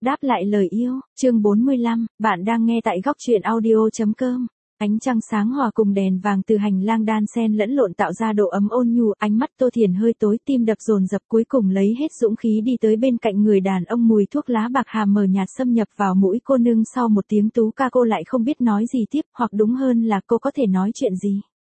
đáp lại lời yêu, chương 45, bạn đang nghe tại góc truyện audio.com. Ánh trăng sáng hòa cùng đèn vàng từ hành lang đan xen lẫn lộn tạo ra độ ấm ôn nhu, ánh mắt Tô Thiền hơi tối, tim đập dồn dập, cuối cùng lấy hết dũng khí đi tới bên cạnh người đàn ông, mùi thuốc lá bạc hà mờ nhạt xâm nhập vào mũi cô, nương sau một tiếng tú ca cô lại không biết nói gì tiếp, hoặc đúng hơn là cô có thể nói chuyện gì.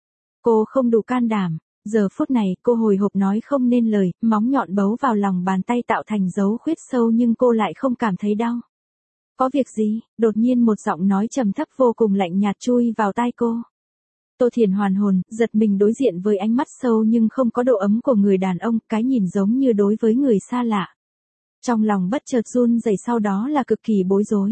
Cô không đủ can đảm. Giờ phút này, cô hồi hộp nói không nên lời, móng nhọn bấu vào lòng bàn tay tạo thành dấu khuyết sâu nhưng cô lại không cảm thấy đau. Có việc gì? Đột nhiên một giọng nói trầm thấp vô cùng lạnh nhạt chui vào tai cô. Tô Thiền hoàn hồn, giật mình đối diện với ánh mắt sâu nhưng không có độ ấm của người đàn ông, cái nhìn giống như đối với người xa lạ. Trong lòng bất chợt run rẩy, sau đó là cực kỳ bối rối.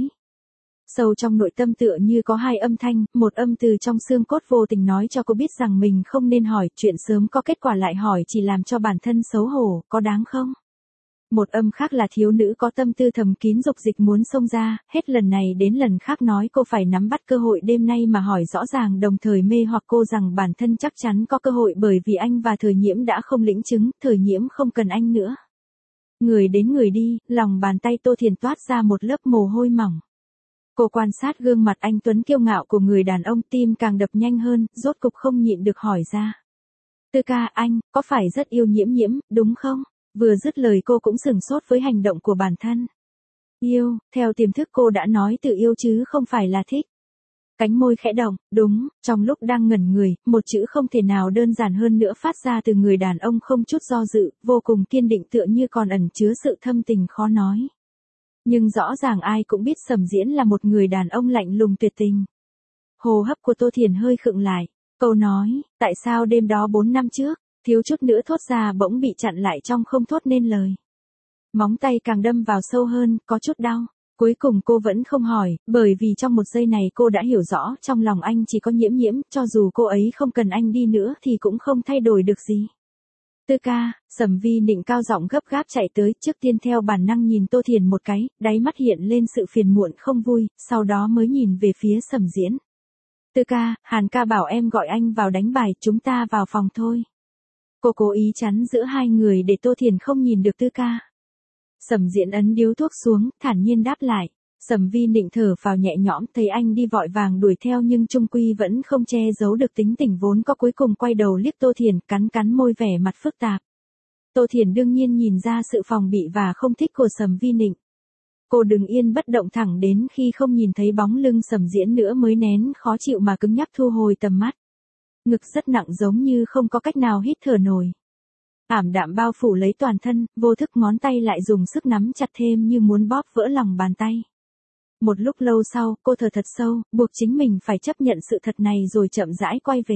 Sâu trong nội tâm tựa như có hai âm thanh, một âm từ trong xương cốt vô tình nói cho cô biết rằng mình không nên hỏi, chuyện sớm có kết quả lại hỏi chỉ làm cho bản thân xấu hổ, có đáng không? Một âm khác là thiếu nữ có tâm tư thầm kín dục dịch muốn xông ra, hết lần này đến lần khác nói cô phải nắm bắt cơ hội đêm nay mà hỏi rõ ràng, đồng thời mê hoặc cô rằng bản thân chắc chắn có cơ hội bởi vì anh và Thời Nhiễm đã không lĩnh chứng, Thời Nhiễm không cần anh nữa. Người đến người đi, lòng bàn tay Tô Thiền toát ra một lớp mồ hôi mỏng. Cô quan sát gương mặt anh tuấn kiêu ngạo của người đàn ông, tim càng đập nhanh hơn, rốt cục không nhịn được hỏi ra. Tư ca, anh, có phải rất yêu Nhiễm Nhiễm, đúng không? Vừa dứt lời cô cũng sửng sốt với hành động của bản thân. Yêu, theo tiềm thức cô đã nói từ yêu chứ không phải là thích. Cánh môi khẽ động, đúng, trong lúc đang ngẩn người, một chữ không thể nào đơn giản hơn nữa phát ra từ người đàn ông không chút do dự, vô cùng kiên định tựa như còn ẩn chứa sự thâm tình khó nói. Nhưng rõ ràng ai cũng biết Sầm Diễn là một người đàn ông lạnh lùng tuyệt tình. Hô hấp của Tô Thiền hơi khựng lại, câu nói, tại sao đêm đó 4 năm trước, thiếu chút nữa thốt ra bỗng bị chặn lại trong không thốt nên lời. Móng tay càng đâm vào sâu hơn, có chút đau. Cuối cùng cô vẫn không hỏi, bởi vì trong một giây này cô đã hiểu rõ trong lòng anh chỉ có Nhiễm Nhiễm, cho dù cô ấy không cần anh đi nữa thì cũng không thay đổi được gì. Tư ca, Sầm Vi Nịnh cao giọng gấp gáp chạy tới, trước tiên theo bản năng nhìn Tô Thiền một cái, đáy mắt hiện lên sự phiền muộn không vui, sau đó mới nhìn về phía Sầm Diễn. Tư ca, Hàn ca bảo em gọi anh vào đánh bài, chúng ta vào phòng thôi. Cô cố ý chắn giữa hai người để Tô Thiền không nhìn được Tư ca. Sầm Diễn ấn điếu thuốc xuống, thản nhiên đáp lại. Sầm Vi Nịnh thở phào nhẹ nhõm, thấy anh đi vội vàng đuổi theo nhưng chung quy vẫn không che giấu được tính tình vốn có, cuối cùng quay đầu liếc Tô Thiền, cắn môi vẻ mặt phức tạp. Tô Thiền đương nhiên nhìn ra sự phòng bị và không thích của Sầm Vi Nịnh. Cô đứng yên bất động thẳng đến khi không nhìn thấy bóng lưng Sầm Diễn nữa mới nén khó chịu mà cứng nhắc thu hồi tầm mắt. Ngực rất nặng giống như không có cách nào hít thở nổi. Ảm đạm bao phủ lấy toàn thân, vô thức ngón tay lại dùng sức nắm chặt thêm như muốn bóp vỡ lòng bàn tay. Một lúc lâu sau, cô thở thật sâu, buộc chính mình phải chấp nhận sự thật này rồi chậm rãi quay về.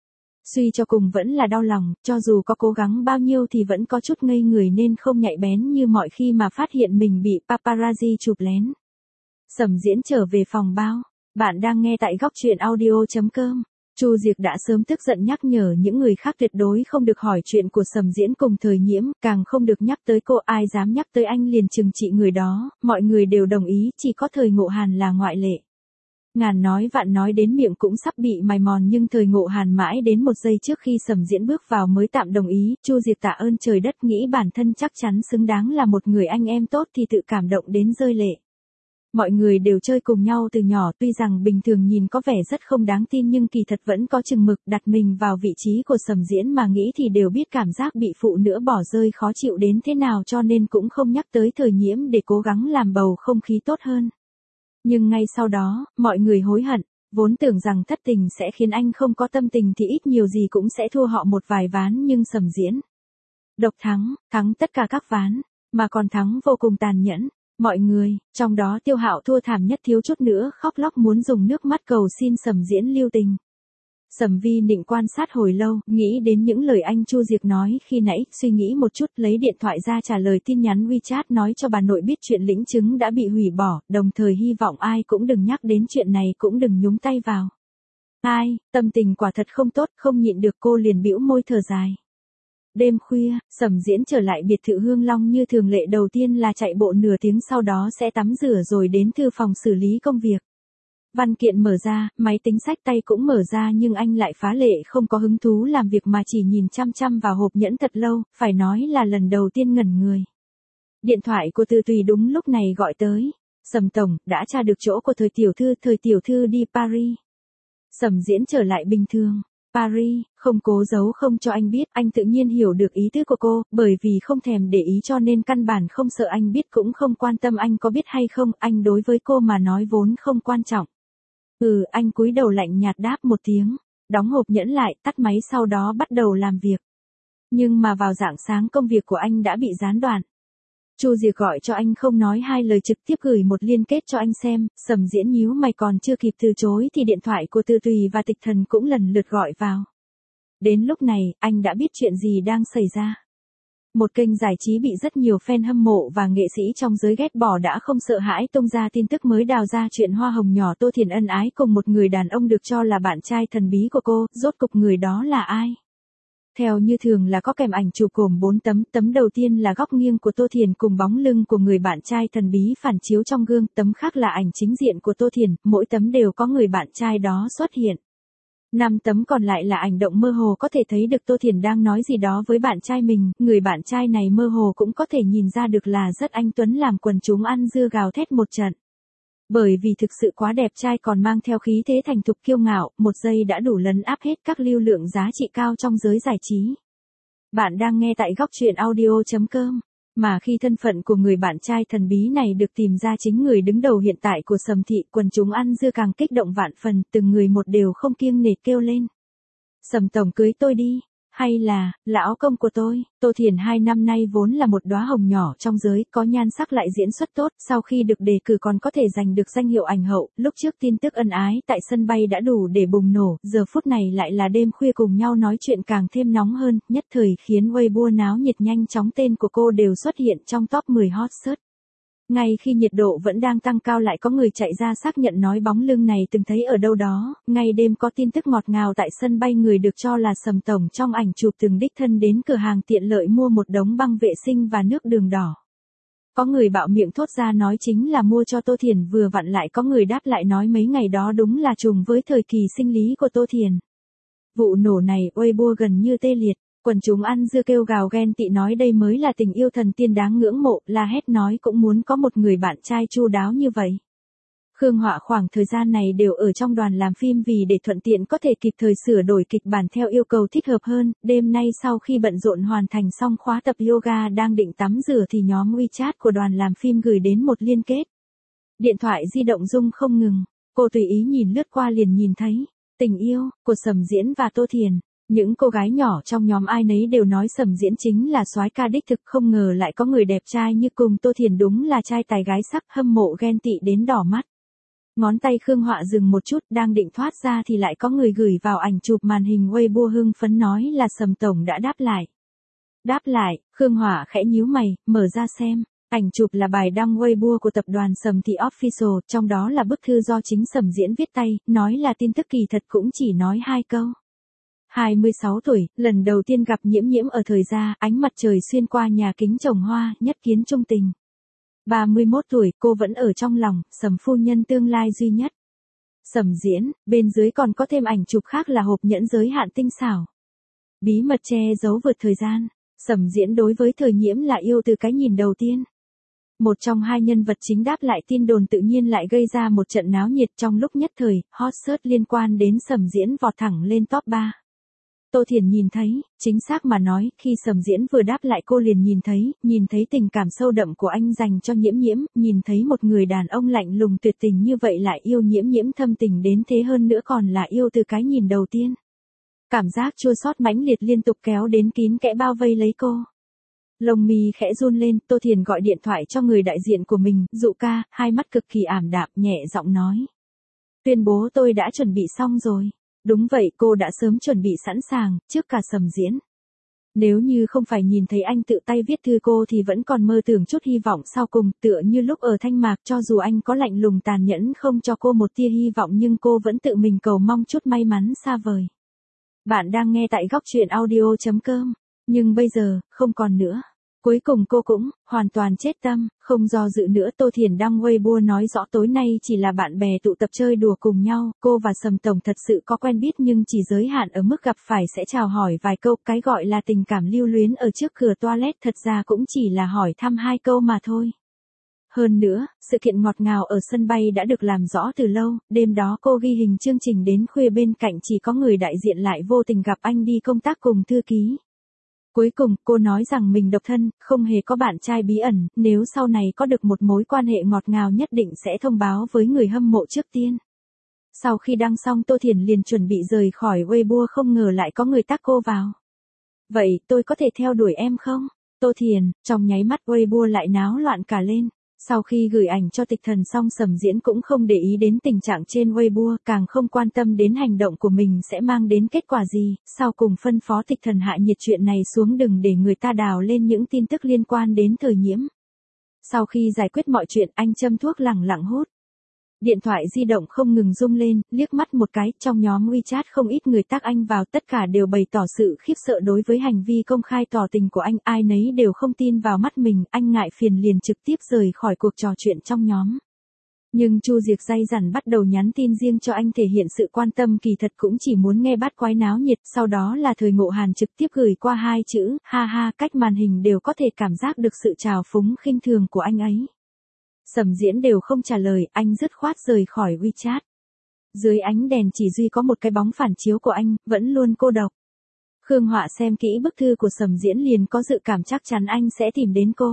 Suy cho cùng vẫn là đau lòng, cho dù có cố gắng bao nhiêu thì vẫn có chút ngây người nên không nhạy bén như mọi khi mà phát hiện mình bị paparazzi chụp lén. Sầm Diễn trở về phòng bao. Bạn đang nghe tại góc truyện audio.com. Chu Diệc đã sớm tức giận nhắc nhở những người khác tuyệt đối không được hỏi chuyện của Sầm Diễn cùng Thời Nhiễm, càng không được nhắc tới cô, ai dám nhắc tới anh liền trừng trị người đó, mọi người đều đồng ý, chỉ có Thời Ngộ Hàn là ngoại lệ. Ngàn nói vạn nói đến miệng cũng sắp bị mài mòn nhưng Thời Ngộ Hàn mãi đến một giây trước khi Sầm Diễn bước vào mới tạm đồng ý. Chu Diệc tạ ơn trời đất, nghĩ bản thân chắc chắn xứng đáng là một người anh em tốt thì tự cảm động đến rơi lệ. Mọi người đều chơi cùng nhau từ nhỏ, tuy rằng bình thường nhìn có vẻ rất không đáng tin nhưng kỳ thật vẫn có chừng mực, đặt mình vào vị trí của Sầm Diễn mà nghĩ thì đều biết cảm giác bị phụ nữ bỏ rơi khó chịu đến thế nào, cho nên cũng không nhắc tới Thời Nhiễm để cố gắng làm bầu không khí tốt hơn. Nhưng ngay sau đó, mọi người hối hận, vốn tưởng rằng thất tình sẽ khiến anh không có tâm tình thì ít nhiều gì cũng sẽ thua họ một vài ván, nhưng Sầm Diễn độc thắng tất cả các ván, mà còn thắng vô cùng tàn nhẫn. Mọi người, trong đó Tiêu Hạo thua thảm nhất, thiếu chút nữa khóc lóc muốn dùng nước mắt cầu xin Sầm Diễn lưu tình. Sầm Vi Nịnh quan sát hồi lâu, nghĩ đến những lời anh Chu Diệc nói khi nãy, suy nghĩ một chút lấy điện thoại ra trả lời tin nhắn WeChat nói cho bà nội biết chuyện lĩnh chứng đã bị hủy bỏ, đồng thời hy vọng ai cũng đừng nhắc đến chuyện này, cũng đừng nhúng tay vào. Ai, tâm tình quả thật không tốt, không nhịn được cô liền bĩu môi thở dài. Đêm khuya, Sầm Diễn trở lại biệt thự Hương Long như thường lệ, đầu tiên là chạy bộ nửa tiếng, sau đó sẽ tắm rửa rồi đến thư phòng xử lý công việc. Văn kiện mở ra, máy tính xách tay cũng mở ra nhưng anh lại phá lệ không có hứng thú làm việc mà chỉ nhìn chăm chăm vào hộp nhẫn thật lâu, phải nói là lần đầu tiên ngẩn người. Điện thoại của Từ Tùy đúng lúc này gọi tới. Sầm tổng, đã tra được chỗ của thời tiểu thư đi Paris. Sầm Diễn trở lại bình thường. Paris, không cố giấu không cho anh biết, anh tự nhiên hiểu được ý tứ của cô, bởi vì không thèm để ý cho nên căn bản không sợ anh biết cũng không quan tâm anh có biết hay không, anh đối với cô mà nói vốn không quan trọng. Anh cúi đầu lạnh nhạt đáp một tiếng, đóng hộp nhẫn lại, tắt máy sau đó bắt đầu làm việc. Nhưng mà vào rạng sáng công việc của anh đã bị gián đoạn. Chu Diệc gọi cho anh không nói hai lời trực tiếp gửi một liên kết cho anh xem, Sầm Diễn nhíu mày còn chưa kịp từ chối thì điện thoại của Từ Tùy và Tịch Thần cũng lần lượt gọi vào. Đến lúc này, anh đã biết chuyện gì đang xảy ra. Một kênh giải trí bị rất nhiều fan hâm mộ và nghệ sĩ trong giới ghét bỏ đã không sợ hãi tung ra tin tức mới đào ra chuyện hoa hồng nhỏ Tô Thiền ân ái cùng một người đàn ông được cho là bạn trai thần bí của cô, rốt cục người đó là ai? Theo như thường là có kèm ảnh chụp gồm 4 tấm đầu tiên là góc nghiêng của Tô Thiền cùng bóng lưng của người bạn trai thần bí phản chiếu trong gương, tấm khác là ảnh chính diện của Tô Thiền, mỗi tấm đều có người bạn trai đó xuất hiện. 5 tấm còn lại là ảnh động mơ hồ có thể thấy được Tô Thiền đang nói gì đó với bạn trai mình, người bạn trai này mơ hồ cũng có thể nhìn ra được là rất anh tuấn làm quần chúng ăn dưa gào thét một trận. Bởi vì thực sự quá đẹp trai còn mang theo khí thế thành thục kiêu ngạo, một giây đã đủ lấn áp hết các lưu lượng giá trị cao trong giới giải trí. Bạn đang nghe tại góc truyện audio.com. Mà khi thân phận của người bạn trai thần bí này được tìm ra chính người đứng đầu hiện tại của Sầm thị, quần chúng ăn dưa càng kích động vạn phần, từng người một đều không kiêng nể kêu lên. Sầm tổng cưới tôi đi, hay là, lão công của tôi. Tô Thiền 2 năm nay vốn là một đóa hồng nhỏ trong giới, có nhan sắc lại diễn xuất tốt, sau khi được đề cử còn có thể giành được danh hiệu ảnh hậu, lúc trước tin tức ân ái tại sân bay đã đủ để bùng nổ, giờ phút này lại là đêm khuya cùng nhau nói chuyện càng thêm nóng hơn, nhất thời khiến Weibo náo nhiệt nhanh chóng tên của cô đều xuất hiện trong top 10 hot search. Ngay khi nhiệt độ vẫn đang tăng cao lại có người chạy ra xác nhận nói bóng lưng này từng thấy ở đâu đó, ngay đêm có tin tức ngọt ngào tại sân bay người được cho là Sầm tổng trong ảnh chụp từng đích thân đến cửa hàng tiện lợi mua một đống băng vệ sinh và nước đường đỏ. Có người bạo miệng thốt ra nói chính là mua cho Tô Thiền vừa vặn lại có người đáp lại nói mấy ngày đó đúng là trùng với thời kỳ sinh lý của Tô Thiền. Vụ nổ này Weibo gần như tê liệt. Quần chúng ăn dưa kêu gào ghen tị nói đây mới là tình yêu thần tiên đáng ngưỡng mộ, la hét nói cũng muốn có một người bạn trai chu đáo như vậy. Khương Họa khoảng thời gian này đều ở trong đoàn làm phim vì để thuận tiện có thể kịp thời sửa đổi kịch bản theo yêu cầu thích hợp hơn, đêm nay sau khi bận rộn hoàn thành xong khóa tập yoga đang định tắm rửa thì nhóm WeChat của đoàn làm phim gửi đến một liên kết. Điện thoại di động rung không ngừng, cô tùy ý nhìn lướt qua liền nhìn thấy, tình yêu, của Sầm Diễn và Tô Thiền. Những cô gái nhỏ trong nhóm ai nấy đều nói Sầm Diễn chính là soái ca đích thực, không ngờ lại có người đẹp trai như cùng Tô Thiền đúng là trai tài gái sắc, hâm mộ ghen tị đến đỏ mắt. Ngón tay Khương Họa dừng một chút đang định thoát ra thì lại có người gửi vào ảnh chụp màn hình Weibo hưng phấn nói là Sầm tổng đã đáp lại. Đáp lại, Khương Họa khẽ nhíu mày, mở ra xem. Ảnh chụp là bài đăng Weibo của tập đoàn Sầm thị Official, trong đó là bức thư do chính Sầm Diễn viết tay, nói là tin tức kỳ thật cũng chỉ nói 2 câu. 26 tuổi, lần đầu tiên gặp Nhiễm Nhiễm ở thời gia, ánh mặt trời xuyên qua nhà kính trồng hoa, nhất kiến trung tình. 31 tuổi, cô vẫn ở trong lòng, Sầm phu nhân tương lai duy nhất. Sầm Diễn, bên dưới còn có thêm ảnh chụp khác là hộp nhẫn giới hạn tinh xảo. Bí mật che giấu vượt thời gian, Sầm Diễn đối với Thời Nhiễm là yêu từ cái nhìn đầu tiên. Một trong hai nhân vật chính đáp lại tin đồn tự nhiên lại gây ra một trận náo nhiệt trong lúc nhất thời, hot search liên quan đến Sầm Diễn vọt thẳng lên top 3. Tô Thiền nhìn thấy, chính xác mà nói, khi Sầm Diễn vừa đáp lại cô liền nhìn thấy tình cảm sâu đậm của anh dành cho Nhiễm Nhiễm, nhìn thấy một người đàn ông lạnh lùng tuyệt tình như vậy lại yêu Nhiễm Nhiễm thâm tình đến thế hơn nữa còn là yêu từ cái nhìn đầu tiên. Cảm giác chua xót mãnh liệt liên tục kéo đến kín kẽ bao vây lấy cô. Lông mi khẽ run lên, Tô Thiền gọi điện thoại cho người đại diện của mình, Dụ ca, hai mắt cực kỳ ảm đạm, nhẹ giọng nói. Tuyên bố tôi đã chuẩn bị xong rồi. Đúng vậy, cô đã sớm chuẩn bị sẵn sàng, trước cả Sầm Diễn. Nếu như không phải nhìn thấy anh tự tay viết thư cô thì vẫn còn mơ tưởng chút hy vọng sau cùng, tựa như lúc ở Thanh Mạc cho dù anh có lạnh lùng tàn nhẫn không cho cô một tia hy vọng nhưng cô vẫn tự mình cầu mong chút may mắn xa vời. Bạn đang nghe tại góc truyện audio.com, nhưng bây giờ, không còn nữa. Cuối cùng cô cũng, hoàn toàn chết tâm, không do dự nữa Tô Thiền đăng Weibo nói rõ tối nay chỉ là bạn bè tụ tập chơi đùa cùng nhau, cô và Sầm Tổng thật sự có quen biết nhưng chỉ giới hạn ở mức gặp phải sẽ chào hỏi vài câu, cái gọi là tình cảm lưu luyến ở trước cửa toilet thật ra cũng chỉ là hỏi thăm 2 câu mà thôi. Hơn nữa, sự kiện ngọt ngào ở sân bay đã được làm rõ từ lâu, đêm đó cô ghi hình chương trình đến khuya bên cạnh chỉ có người đại diện lại vô tình gặp anh đi công tác cùng thư ký. Cuối cùng, cô nói rằng mình độc thân, không hề có bạn trai bí ẩn, nếu sau này có được một mối quan hệ ngọt ngào nhất định sẽ thông báo với người hâm mộ trước tiên. Sau khi đăng xong Tô Thiền liền chuẩn bị rời khỏi Weibo không ngờ lại có người tag cô vào. Vậy tôi có thể theo đuổi em không? Tô Thiền, trong nháy mắt Weibo lại náo loạn cả lên. Sau khi gửi ảnh cho Tịch Thần xong Sầm Diễn cũng không để ý đến tình trạng trên Weibo, càng không quan tâm đến hành động của mình sẽ mang đến kết quả gì, sau cùng phân phó Tịch Thần hạ nhiệt chuyện này xuống đừng để người ta đào lên những tin tức liên quan đến Thời Nhiễm. Sau khi giải quyết mọi chuyện anh châm thuốc lẳng lặng hút. Điện thoại di động không ngừng rung lên, liếc mắt một cái, trong nhóm WeChat không ít người tag anh vào, tất cả đều bày tỏ sự khiếp sợ đối với hành vi công khai tỏ tình của anh, ai nấy đều không tin vào mắt mình, anh ngại phiền liền trực tiếp rời khỏi cuộc trò chuyện trong nhóm. Nhưng Chu Diệc day dẳng bắt đầu nhắn tin riêng cho anh thể hiện sự quan tâm, kỳ thật cũng chỉ muốn nghe bát quái náo nhiệt, sau đó là Thời Ngộ Hàn trực tiếp gửi qua 2 chữ, ha ha, cách màn hình đều có thể cảm giác được sự trào phúng khinh thường của anh ấy. Sầm Diễn đều không trả lời, anh dứt khoát rời khỏi WeChat. Dưới ánh đèn chỉ duy có một cái bóng phản chiếu của anh, vẫn luôn cô độc. Khương Họa xem kỹ bức thư của Sầm Diễn liền có dự cảm chắc chắn anh sẽ tìm đến cô.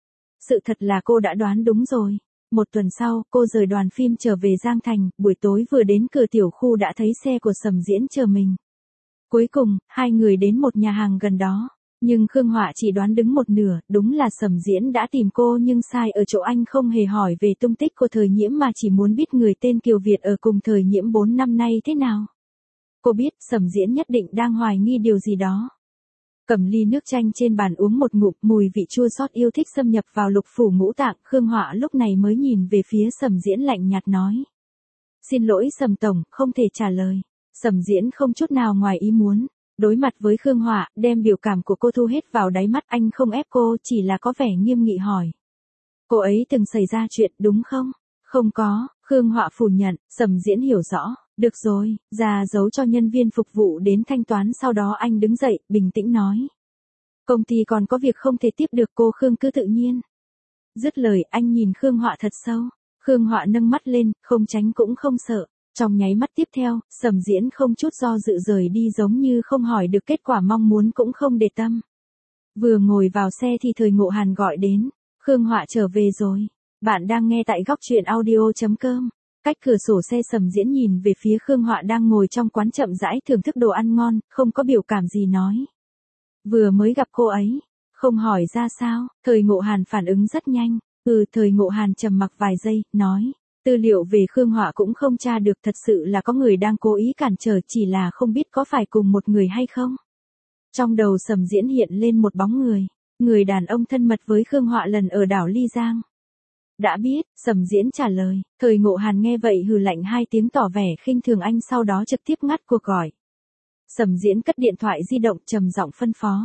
Sự thật là cô đã đoán đúng rồi. Một tuần sau, cô rời đoàn phim trở về Giang Thành, buổi tối vừa đến cửa tiểu khu đã thấy xe của Sầm Diễn chờ mình. Cuối cùng, 2 người đến một nhà hàng gần đó. Nhưng Khương Họa chỉ đoán đứng một nửa, đúng là Sầm Diễn đã tìm cô nhưng sai ở chỗ anh không hề hỏi về tung tích của Thời Nhiễm mà chỉ muốn biết người tên Kiều Việt ở cùng Thời Nhiễm 4 năm nay thế nào. Cô biết Sầm Diễn nhất định đang hoài nghi điều gì đó. Cầm ly nước chanh trên bàn uống một ngụm, mùi vị chua xót yêu thích xâm nhập vào lục phủ ngũ tạng, Khương Họa lúc này mới nhìn về phía Sầm Diễn lạnh nhạt nói. Xin lỗi Sầm Tổng, không thể trả lời. Sầm Diễn không chút nào ngoài ý muốn. Đối mặt với Khương Họa, đem biểu cảm của cô thu hết vào đáy mắt, anh không ép cô, chỉ là có vẻ nghiêm nghị hỏi. Cô ấy từng xảy ra chuyện đúng không? Không có, Khương Họa phủ nhận, Sầm Diễn hiểu rõ. Được rồi, ra dấu cho nhân viên phục vụ đến thanh toán, sau đó anh đứng dậy, bình tĩnh nói. Công ty còn có việc không thể tiếp được, cô Khương cứ tự nhiên. Dứt lời anh nhìn Khương Họa thật sâu. Khương Họa nâng mắt lên, không tránh cũng không sợ. Trong nháy mắt tiếp theo, Sầm Diễn không chút do dự rời đi giống như không hỏi được kết quả mong muốn cũng không để tâm. Vừa ngồi vào xe thì Thời Ngộ Hàn gọi đến. Khương Họa trở về rồi. Bạn đang nghe tại góc truyện audio.com. Cách cửa sổ xe Sầm Diễn nhìn về phía Khương Họa đang ngồi trong quán chậm rãi thưởng thức đồ ăn ngon, không có biểu cảm gì nói. Vừa mới gặp cô ấy, không hỏi ra sao, Thời Ngộ Hàn phản ứng rất nhanh. Thời Ngộ Hàn trầm mặc vài giây, nói. Tư liệu về Khương Họa cũng không tra được, thật sự là có người đang cố ý cản trở, chỉ là không biết có phải cùng một người hay không. Trong đầu Sầm Diễn hiện lên một bóng người đàn ông thân mật với Khương Họa lần ở đảo Ly Giang. Đã biết, Sầm Diễn trả lời. Thời Ngộ Hàn nghe vậy hừ lạnh 2 tiếng tỏ vẻ khinh thường anh, sau đó trực tiếp ngắt cuộc gọi. Sầm Diễn cất điện thoại di động trầm giọng phân phó.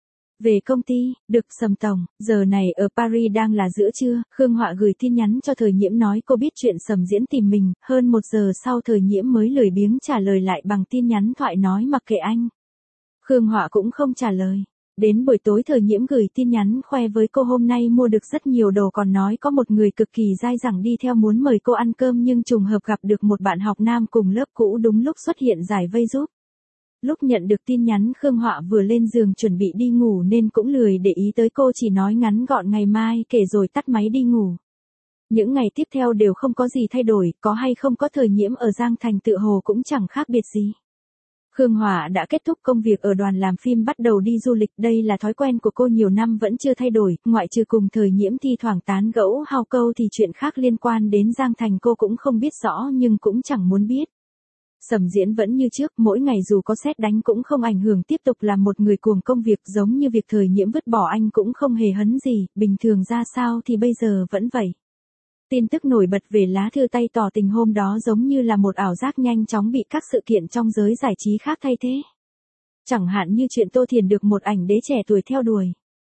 Về công ty, được Sầm Tổng, giờ này ở Paris đang là giữa trưa, Khương Họa gửi tin nhắn cho Thời Nhiễm nói cô biết chuyện Sầm Diễn tìm mình, hơn 1 giờ sau Thời Nhiễm mới lười biếng trả lời lại bằng tin nhắn thoại nói mặc kệ anh. Khương Họa cũng không trả lời. Đến buổi tối Thời Nhiễm gửi tin nhắn khoe với cô hôm nay mua được rất nhiều đồ, còn nói có một người cực kỳ dai dẳng đi theo muốn mời cô ăn cơm nhưng trùng hợp gặp được một bạn học nam cùng lớp cũ đúng lúc xuất hiện giải vây giúp. Lúc nhận được tin nhắn Khương Họa vừa lên giường chuẩn bị đi ngủ nên cũng lười để ý tới cô, chỉ nói ngắn gọn ngày mai kể rồi tắt máy đi ngủ. Những ngày tiếp theo đều không có gì thay đổi, có hay không có Thời Nhiễm ở Giang Thành tựa hồ cũng chẳng khác biệt gì. Khương Họa đã kết thúc công việc ở đoàn làm phim bắt đầu đi du lịch, đây là thói quen của cô nhiều năm vẫn chưa thay đổi, ngoại trừ cùng Thời Nhiễm thi thoảng tán gẫu hao câu thì chuyện khác liên quan đến Giang Thành cô cũng không biết rõ nhưng cũng chẳng muốn biết. Sầm Diễn vẫn như trước, mỗi ngày dù có sét đánh cũng không ảnh hưởng, tiếp tục làm một người cuồng công việc, giống như việc Thời Nhiễm vứt bỏ anh cũng không hề hấn gì, bình thường ra sao thì bây giờ vẫn vậy. Tin tức nổi bật về lá thư tay tỏ tình hôm đó giống như là một ảo giác nhanh chóng bị các sự kiện trong giới giải trí khác thay thế. Chẳng hạn như chuyện Tô Thiền được một ảnh đế trẻ tuổi theo đuổi.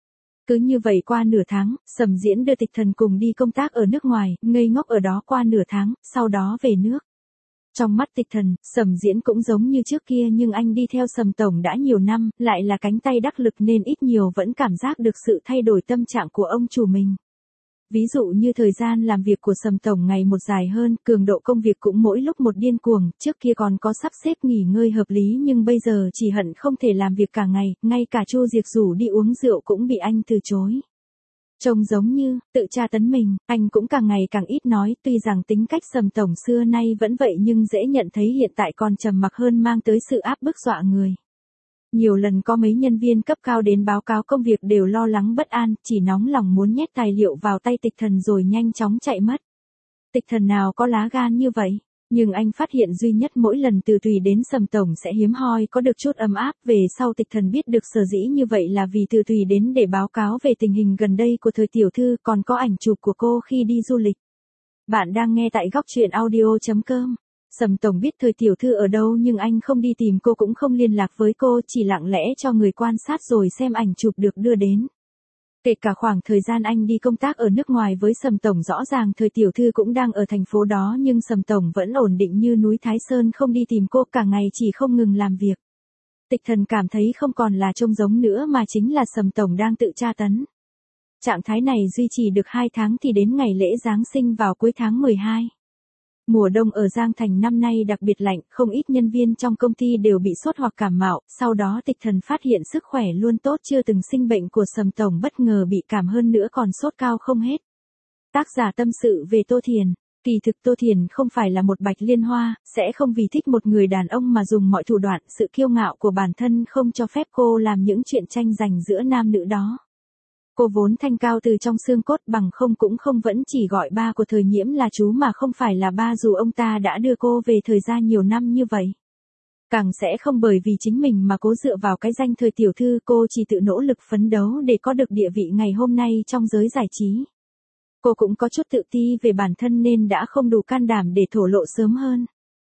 Cứ như vậy qua nửa tháng, Sầm Diễn đưa Tịch Thần cùng đi công tác ở nước ngoài, ngây ngốc ở đó qua nửa tháng, sau đó về nước. Trong mắt Tịch Thần, Sầm Diễn cũng giống như trước kia nhưng anh đi theo Sầm Tổng đã nhiều năm, lại là cánh tay đắc lực nên ít nhiều vẫn cảm giác được sự thay đổi tâm trạng của ông chủ mình. Ví dụ như thời gian làm việc của Sầm Tổng ngày một dài hơn, cường độ công việc cũng mỗi lúc một điên cuồng, trước kia còn có sắp xếp nghỉ ngơi hợp lý nhưng bây giờ chỉ hận không thể làm việc cả ngày, ngay cả Chu Diệc rủ đi uống rượu cũng bị anh từ chối. Trông giống như, tự tra tấn mình, anh cũng càng ngày càng ít nói, tuy rằng tính cách Sầm Tổng xưa nay vẫn vậy nhưng dễ nhận thấy hiện tại còn trầm mặc hơn mang tới sự áp bức dọa người. Nhiều lần có mấy nhân viên cấp cao đến báo cáo công việc đều lo lắng bất an, chỉ nóng lòng muốn nhét tài liệu vào tay Tịch Thần rồi nhanh chóng chạy mất. Tịch Thần nào có lá gan như vậy? Nhưng anh phát hiện duy nhất mỗi lần Từ Tùy đến Sầm Tổng sẽ hiếm hoi có được chút ấm áp, về sau Tịch Thần biết được sở dĩ như vậy là vì Từ Tùy đến để báo cáo về tình hình gần đây của Thời tiểu thư, còn có ảnh chụp của cô khi đi du lịch. Bạn đang nghe tại góc truyện audio.com. Sầm Tổng biết Thời tiểu thư ở đâu nhưng anh không đi tìm cô cũng không liên lạc với cô, chỉ lặng lẽ cho người quan sát rồi xem ảnh chụp được đưa đến. Kể cả khoảng thời gian anh đi công tác ở nước ngoài với Sầm Tổng rõ ràng Thời tiểu thư cũng đang ở thành phố đó nhưng Sầm Tổng vẫn ổn định như núi Thái Sơn không đi tìm cô, cả ngày chỉ không ngừng làm việc. Tịch Thần cảm thấy không còn là trông giống nữa mà chính là Sầm Tổng đang tự tra tấn. Trạng thái này duy trì được 2 tháng thì đến ngày lễ Giáng sinh vào cuối tháng 12. Mùa đông ở Giang Thành năm nay đặc biệt lạnh, không ít nhân viên trong công ty đều bị sốt hoặc cảm mạo, sau đó Tịch Thần phát hiện sức khỏe luôn tốt chưa từng sinh bệnh của Sầm Tổng bất ngờ bị cảm hơn nữa còn sốt cao không hết. Tác giả tâm sự về Tô Thiền. Kỳ thực Tô Thiền không phải là một bạch liên hoa, sẽ không vì thích một người đàn ông mà dùng mọi thủ đoạn, sự kiêu ngạo của bản thân không cho phép cô làm những chuyện tranh giành giữa nam nữ đó. Cô vốn thanh cao từ trong xương cốt, bằng không cũng không vẫn chỉ gọi ba của Thời Nhiễm là chú mà không phải là ba dù ông ta đã đưa cô về Thời gia nhiều năm như vậy. Càng sẽ không bởi vì chính mình mà cố dựa vào cái danh Thời tiểu thư, cô chỉ tự nỗ lực phấn đấu để có được địa vị ngày hôm nay trong giới giải trí. Cô cũng có chút tự ti về bản thân nên đã không đủ can đảm để thổ lộ sớm hơn.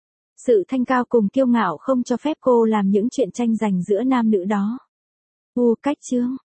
Sự thanh cao cùng kiêu ngạo không cho phép cô làm những chuyện tranh giành giữa nam nữ đó. Cách chương.